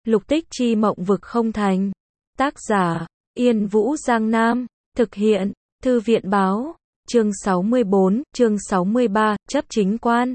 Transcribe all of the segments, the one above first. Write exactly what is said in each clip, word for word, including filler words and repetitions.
Lục tích chi mộng vực không thành. Tác giả, Yên Vũ Giang Nam. Thực hiện, Thư viện báo. Chương sáu mươi bốn, chương sáu mươi ba, chấp chính quan.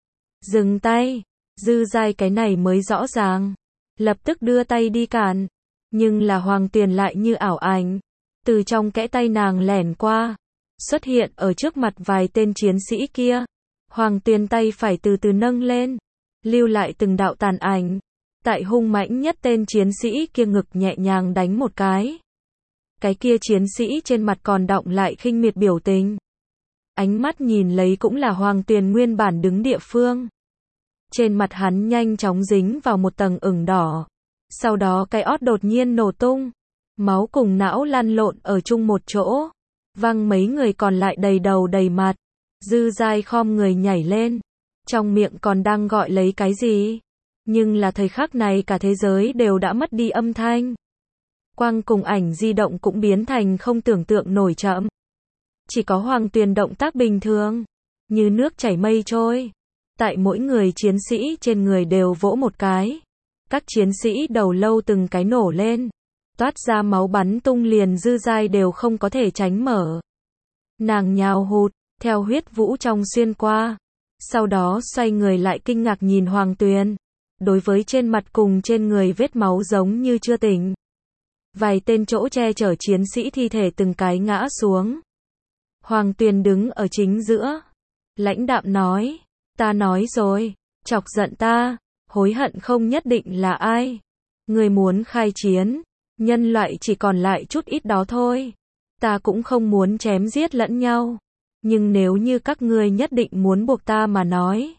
Dừng tay. Dư Giai cái này mới rõ ràng. Lập tức đưa tay đi cản. Nhưng là Hoàng Tuyền lại như ảo ảnh. Từ trong kẽ tay nàng lẻn qua. Xuất hiện ở trước mặt vài tên chiến sĩ kia. Hoàng Tuyền tay phải từ từ nâng lên. Lưu lại từng đạo tàn ảnh. Tại hung mãnh nhất tên chiến sĩ kia ngực nhẹ nhàng đánh một cái. Cái kia chiến sĩ trên mặt còn đọng lại khinh miệt biểu tình. Ánh mắt nhìn lấy cũng là Hoàng Tuyền nguyên bản đứng địa phương. Trên mặt hắn nhanh chóng dính vào một tầng ửng đỏ. Sau đó cái ót đột nhiên nổ tung. Máu cùng não lăn lộn ở chung một chỗ. Văng mấy người còn lại đầy đầu đầy mặt. Dư Giai khom người nhảy lên. Trong miệng còn đang gọi lấy cái gì. Nhưng là thời khắc này cả thế giới đều đã mất đi âm thanh. Quang cùng ảnh di động cũng biến thành không tưởng tượng nổi chậm. Chỉ có Hoàng Tuyền động tác bình thường. Như nước chảy mây trôi. Tại mỗi người chiến sĩ trên người đều vỗ một cái. Các chiến sĩ đầu lâu từng cái nổ lên. Toát ra máu bắn tung liền Dư Giai đều không có thể tránh mở. Nàng nhào hụt, theo huyết vũ trong xuyên qua. Sau đó xoay người lại kinh ngạc nhìn Hoàng Tuyền. Đối với trên mặt cùng trên người vết máu giống như chưa tỉnh. Vài tên chỗ che chở chiến sĩ thi thể từng cái ngã xuống. Hoàng Tuyền đứng ở chính giữa. Lãnh đạm nói. Ta nói rồi. Chọc giận ta. Hối hận không nhất định là ai. Người muốn khai chiến. Nhân loại chỉ còn lại chút ít đó thôi. Ta cũng không muốn chém giết lẫn nhau. Nhưng nếu như các ngươi nhất định muốn buộc ta mà nói.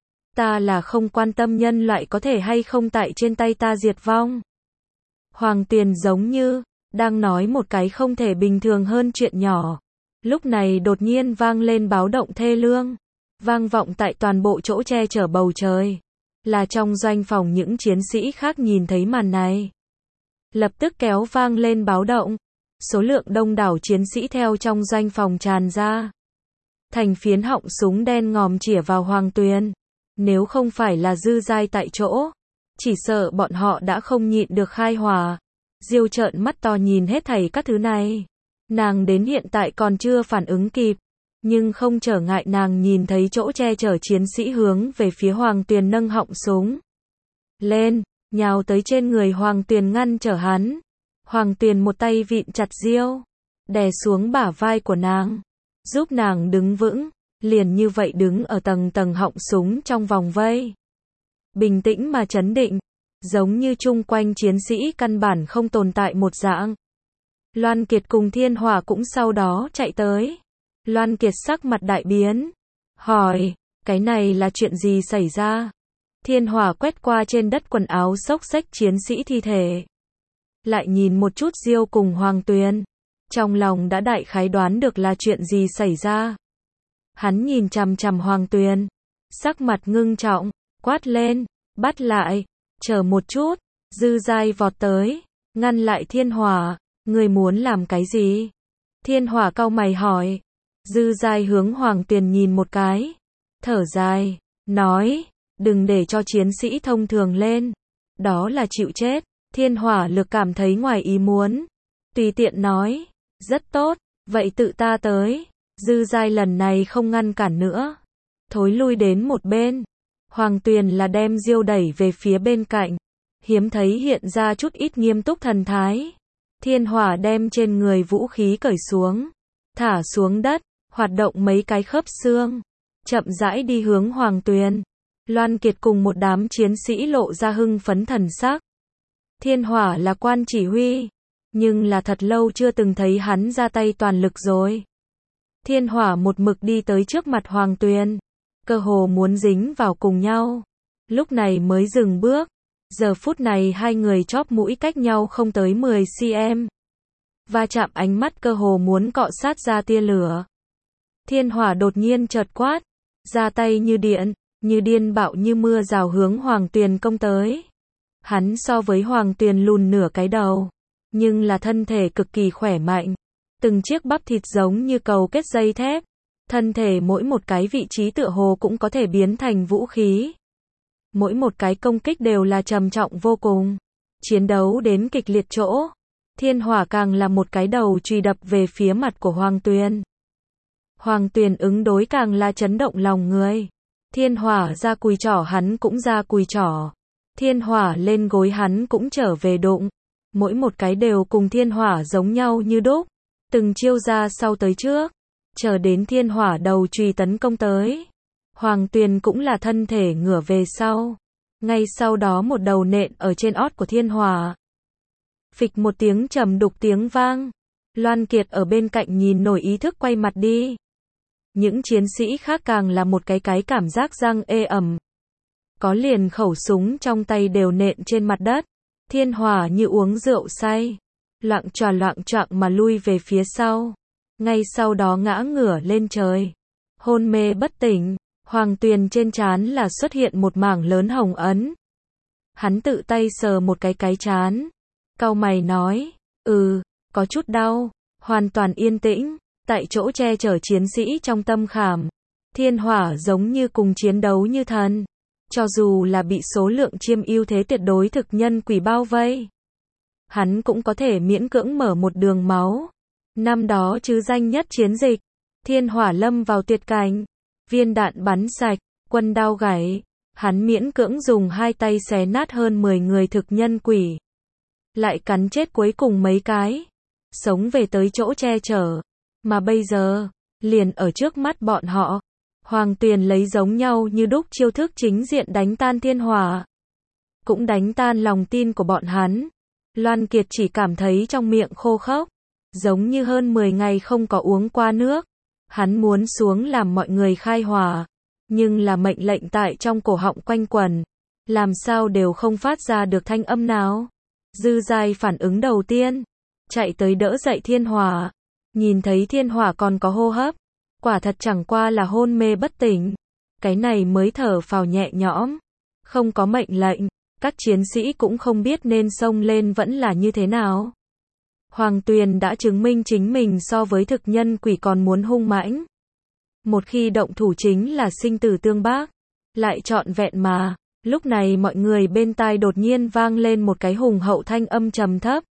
Ta là không quan tâm nhân loại có thể hay không tại trên tay ta diệt vong. Hoàng Tuyền giống như đang nói một cái không thể bình thường hơn chuyện nhỏ. Lúc này đột nhiên vang lên báo động thê lương. Vang vọng tại toàn bộ chỗ che chở bầu trời. Là trong doanh phòng những chiến sĩ khác nhìn thấy màn này. Lập tức kéo vang lên báo động. Số lượng đông đảo chiến sĩ theo trong doanh phòng tràn ra. Thành phiến họng súng đen ngòm chĩa vào Hoàng Tuyền. Nếu không phải là Dư Giai tại chỗ, chỉ sợ bọn họ đã không nhịn được khai hỏa. Diêu trợn mắt to nhìn hết thảy các thứ này. Nàng đến hiện tại còn chưa phản ứng kịp. Nhưng không trở ngại nàng nhìn thấy chỗ che chở chiến sĩ hướng về phía Hoàng Tuyền nâng họng súng lên, nhào tới trên người Hoàng Tuyền ngăn trở hắn. Hoàng Tuyền một tay vịn chặt Diêu, đè xuống bả vai của nàng, giúp nàng đứng vững. Liền như vậy đứng ở tầng tầng họng súng trong vòng vây. Bình tĩnh mà trấn định. Giống như chung quanh chiến sĩ căn bản không tồn tại một dạng. Loan Kiệt cùng Thiên Hỏa cũng sau đó chạy tới. Loan Kiệt sắc mặt đại biến. Hỏi, cái này là chuyện gì xảy ra? Thiên Hỏa quét qua trên đất quần áo xốc xếch chiến sĩ thi thể. Lại nhìn một chút Diêu cùng Hoàng Tuyền. Trong lòng đã đại khái đoán được là chuyện gì xảy ra. Hắn nhìn chằm chằm Hoàng Tuyền. Sắc mặt ngưng trọng. Quát lên. Bắt lại. Chờ một chút. Dư Giai vọt tới. Ngăn lại Thiên Hỏa. Người muốn làm cái gì? Thiên Hỏa cau mày hỏi. Dư Giai hướng Hoàng Tuyền nhìn một cái. Thở dài. Nói. Đừng để cho chiến sĩ thông thường lên. Đó là chịu chết. Thiên Hỏa lực cảm thấy ngoài ý muốn. Tùy tiện nói. Rất tốt. Vậy tự ta tới. Dư Giai lần này không ngăn cản nữa. Thối lui đến một bên. Hoàng Tuyền là đem Diêu đẩy về phía bên cạnh. Hiếm thấy hiện ra chút ít nghiêm túc thần thái. Thiên Hỏa đem trên người vũ khí cởi xuống. Thả xuống đất. Hoạt động mấy cái khớp xương. Chậm rãi đi hướng Hoàng Tuyền. Loan Kiệt cùng một đám chiến sĩ lộ ra hưng phấn thần sắc. Thiên Hỏa là quan chỉ huy. Nhưng là thật lâu chưa từng thấy hắn ra tay toàn lực rồi. Thiên Hỏa một mực đi tới trước mặt Hoàng Tuyền. Cơ hồ muốn dính vào cùng nhau. Lúc này mới dừng bước. Giờ phút này hai người chóp mũi cách nhau không tới mười xăng-ti-mét. Va chạm ánh mắt cơ hồ muốn cọ sát ra tia lửa. Thiên Hỏa đột nhiên chợt quát. Ra tay như điện, như điên bạo như mưa rào hướng Hoàng Tuyền công tới. Hắn so với Hoàng Tuyền lùn nửa cái đầu. Nhưng là thân thể cực kỳ khỏe mạnh. Từng chiếc bắp thịt giống như cầu kết dây thép. Thân thể mỗi một cái vị trí tựa hồ cũng có thể biến thành vũ khí. Mỗi một cái công kích đều là trầm trọng vô cùng. chiến đấu đến kịch liệt chỗ, thiên hỏa càng là một cái đầu chùy đập về phía mặt của Hoàng Tuyền. Hoàng Tuyền ứng đối càng là chấn động lòng người. Thiên hỏa ra cùi chỏ hắn cũng ra cùi chỏ. Thiên hỏa lên gối hắn cũng trở về đụng. Mỗi một cái đều cùng thiên hỏa giống nhau như đúc. Từng chiêu ra sau tới trước. Chờ đến thiên hỏa đầu chùy tấn công tới. Hoàng Tuyền cũng là thân thể ngửa về sau. Ngay sau đó một đầu nện ở trên ót của thiên hỏa. Phịch một tiếng trầm đục tiếng vang. Loan Kiệt ở bên cạnh nhìn nổi ý thức quay mặt đi. Những chiến sĩ khác càng là một cái cái cảm giác răng ê ẩm. Có liền khẩu súng trong tay đều nện trên mặt đất. Thiên hỏa như uống rượu say. Loạng choạng loạng choạng mà lui về phía sau. Ngay sau đó ngã ngửa lên trời. Hôn mê bất tỉnh. Hoàng Tuyền trên trán là xuất hiện một mảng lớn hồng ấn. Hắn tự tay sờ một cái cái trán. Cau mày nói. Ừ, có chút đau. Hoàn toàn yên tĩnh. Tại chỗ che chở chiến sĩ trong tâm khảm. Thiên hỏa giống như cùng chiến đấu như thần. Cho dù là bị số lượng chiêm ưu thế tuyệt đối thực nhân quỷ bao vây. Hắn cũng có thể miễn cưỡng mở một đường máu. Năm đó chứ danh nhất chiến dịch. Thiên hỏa lâm vào tuyệt cảnh. Viên đạn bắn sạch, quân đao gãy. Hắn miễn cưỡng dùng hai tay xé nát hơn mười người thực nhân quỷ. Lại cắn chết cuối cùng mấy cái. Sống về tới chỗ che chở. Mà bây giờ, liền ở trước mắt bọn họ. Hoàng Tuyền lấy giống nhau như đúc chiêu thức chính diện đánh tan thiên hỏa. Cũng đánh tan lòng tin của bọn hắn. Loan Kiệt chỉ cảm thấy trong miệng khô khốc. Giống như hơn mười ngày không có uống qua nước. Hắn muốn xuống làm mọi người khai hỏa. Nhưng là mệnh lệnh tại trong cổ họng quanh quẩn. Làm sao đều không phát ra được thanh âm nào. Dư Giai phản ứng đầu tiên. Chạy tới đỡ dậy thiên hỏa. Nhìn thấy thiên hỏa còn có hô hấp. Quả thật chẳng qua là hôn mê bất tỉnh. Cái này mới thở phào nhẹ nhõm. Không có mệnh lệnh. Các chiến sĩ cũng không biết nên xông lên vẫn là như thế nào. Hoàng Tuyền đã chứng minh chính mình so với thực nhân quỷ còn muốn hung mãnh. Một khi động thủ chính là sinh tử tương bác. Lại trọn vẹn mà. Lúc này mọi người bên tai đột nhiên vang lên một cái hùng hậu thanh âm trầm thấp.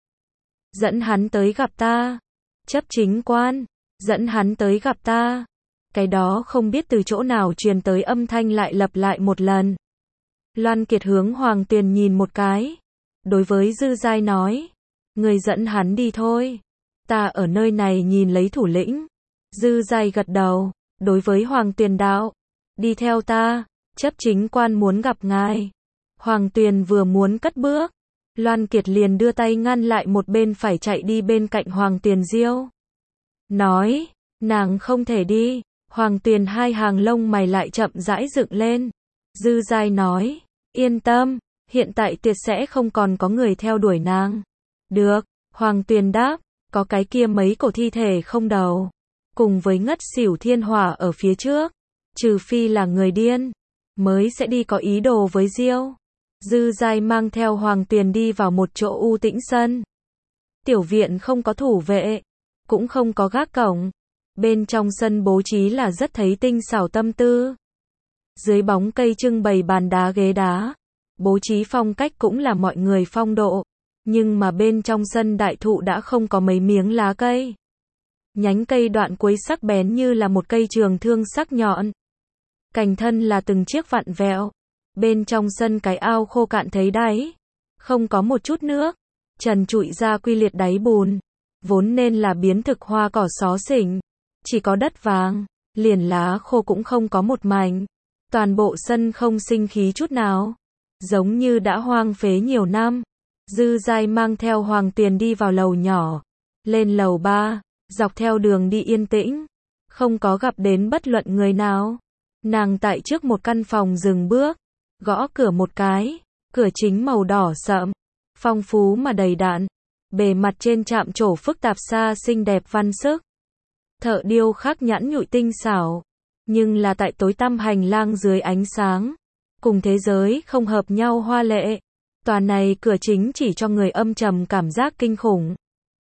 Dẫn hắn tới gặp ta. Chấp chính quan. Dẫn hắn tới gặp ta. Cái đó không biết từ chỗ nào truyền tới âm thanh lại lặp lại một lần. Loan Kiệt hướng Hoàng Tuyền nhìn một cái. Đối với Dư Giai nói. Người dẫn hắn đi thôi. Ta ở nơi này nhìn lấy thủ lĩnh. Dư Giai gật đầu. Đối với Hoàng Tuyền đạo. Đi theo ta. Chấp chính quan muốn gặp ngài. Hoàng Tuyền vừa muốn cất bước. Loan Kiệt liền đưa tay ngăn lại một bên phải chạy đi bên cạnh Hoàng Tuyền Diêu. Nói. Nàng không thể đi. Hoàng Tuyền hai hàng lông mày lại chậm rãi dựng lên. Dư Giai nói. Yên tâm. Hiện tại tuyệt sẽ không còn có người theo đuổi nàng. Được. Hoàng Tuyền đáp. Có cái kia mấy cổ thi thể không đầu. Cùng với ngất xỉu thiên hỏa ở phía trước. Trừ phi là người điên. Mới sẽ đi có ý đồ với Diêu. Dư Giai mang theo Hoàng Tuyền đi vào một chỗ u tĩnh sân. Tiểu viện không có thủ vệ. Cũng không có gác cổng. Bên trong sân bố trí là rất thấy tinh xảo tâm tư. Dưới bóng cây trưng bày bàn đá ghế đá. Bố trí phong cách cũng là mọi người phong độ. Nhưng mà bên trong sân đại thụ đã không có mấy miếng lá cây. Nhánh cây đoạn cuối sắc bén như là một cây trường thương sắc nhọn. Cành thân là từng chiếc vặn vẹo. Bên trong sân cái ao khô cạn thấy đáy. Không có một chút nước. Trần trụi ra quy liệt đáy bùn. Vốn nên là biến thực hoa cỏ xó xỉnh. Chỉ có đất vàng. Liền lá khô cũng không có một mảnh. Toàn bộ sân không sinh khí chút nào. Giống như đã hoang phế nhiều năm. Dư Giai mang theo Hoàng Tuyền đi vào lầu nhỏ. Lên lầu ba. Dọc theo đường đi yên tĩnh. Không có gặp đến bất luận người nào. Nàng tại trước một căn phòng dừng bước. Gõ cửa một cái. Cửa chính màu đỏ sậm. Phong phú mà đầy đặn. Bề mặt trên chạm trổ phức tạp xa xinh đẹp văn sức. Thợ điêu khắc nhẵn nhụi tinh xảo. Nhưng là tại tối tăm hành lang dưới ánh sáng. Cùng thế giới không hợp nhau hoa lệ. Tòa này cửa chính chỉ cho người âm trầm cảm giác kinh khủng.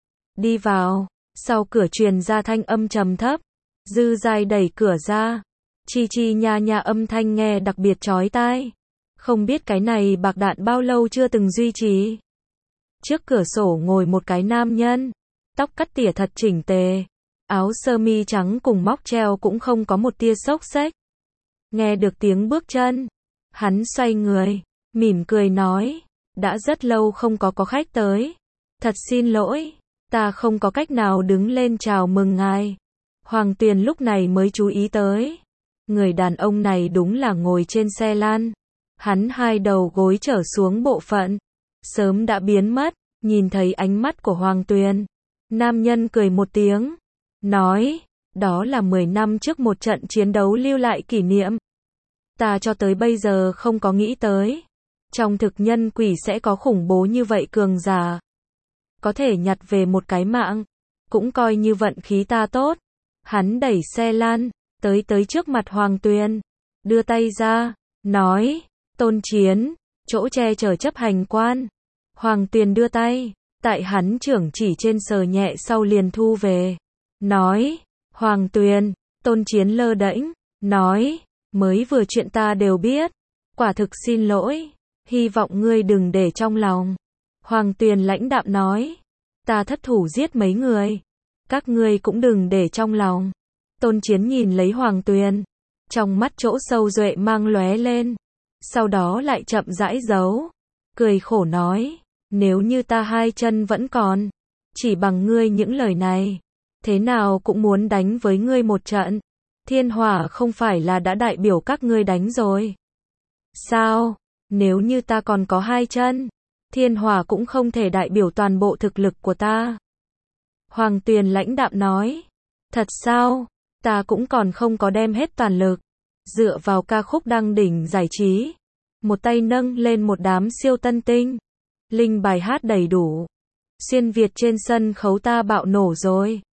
Đi vào. Sau cửa truyền ra thanh âm trầm thấp. Dư Giai đẩy cửa ra. Chi chi nha nha âm thanh nghe đặc biệt chói tai. Không biết cái này bạc đạn bao lâu chưa từng duy trì. Trước cửa sổ ngồi một cái nam nhân, tóc cắt tỉa thật chỉnh tề, áo sơ mi trắng cùng móc treo cũng không có một tia xốc xếch. Nghe được tiếng bước chân, hắn xoay người, mỉm cười nói, đã rất lâu không có có khách tới. Thật xin lỗi, ta không có cách nào đứng lên chào mừng ngài. Hoàng Tuyền lúc này mới chú ý tới. Người đàn ông này đúng là ngồi trên xe lăn. Hắn hai đầu gối trở xuống bộ phận, sớm đã biến mất, nhìn thấy ánh mắt của Hoàng Tuyền. Nam nhân cười một tiếng, nói, đó là mười năm trước một trận chiến đấu lưu lại kỷ niệm. Ta cho tới bây giờ không có nghĩ tới. Trong thực nhân quỷ sẽ có khủng bố như vậy cường giả. Có thể nhặt về một cái mạng, cũng coi như vận khí ta tốt. Hắn đẩy xe lăn, tới tới trước mặt Hoàng Tuyền, đưa tay ra, nói, Tôn Chiến, chỗ che chở chấp hành quan. Hoàng Tuyền đưa tay, tại hắn trưởng chỉ trên sờ nhẹ sau liền thu về. Nói, Hoàng Tuyền, Tôn Chiến lơ đễnh, nói, mới vừa chuyện ta đều biết. Quả thực xin lỗi, hy vọng ngươi đừng để trong lòng. Hoàng Tuyền lãnh đạm nói, ta thất thủ giết mấy người, các ngươi cũng đừng để trong lòng. Tôn Chiến nhìn lấy Hoàng Tuyền, trong mắt chỗ sâu duệ mang lóe lên, sau đó lại chậm rãi giấu, cười khổ nói, nếu như ta hai chân vẫn còn, chỉ bằng ngươi những lời này, thế nào cũng muốn đánh với ngươi một trận. Thiên Hỏa không phải là đã đại biểu các ngươi đánh rồi sao? Nếu như ta còn có hai chân, Thiên Hỏa cũng không thể đại biểu toàn bộ thực lực của ta. Hoàng Tuyền lãnh đạm nói, thật sao? Ta cũng còn không có đem hết toàn lực. Dựa vào ca khúc đăng đỉnh giải trí, một tay nâng lên một đám siêu tân tinh, linh bài hát đầy đủ. Xuyên Việt trên sân khấu ta bạo nổ rồi.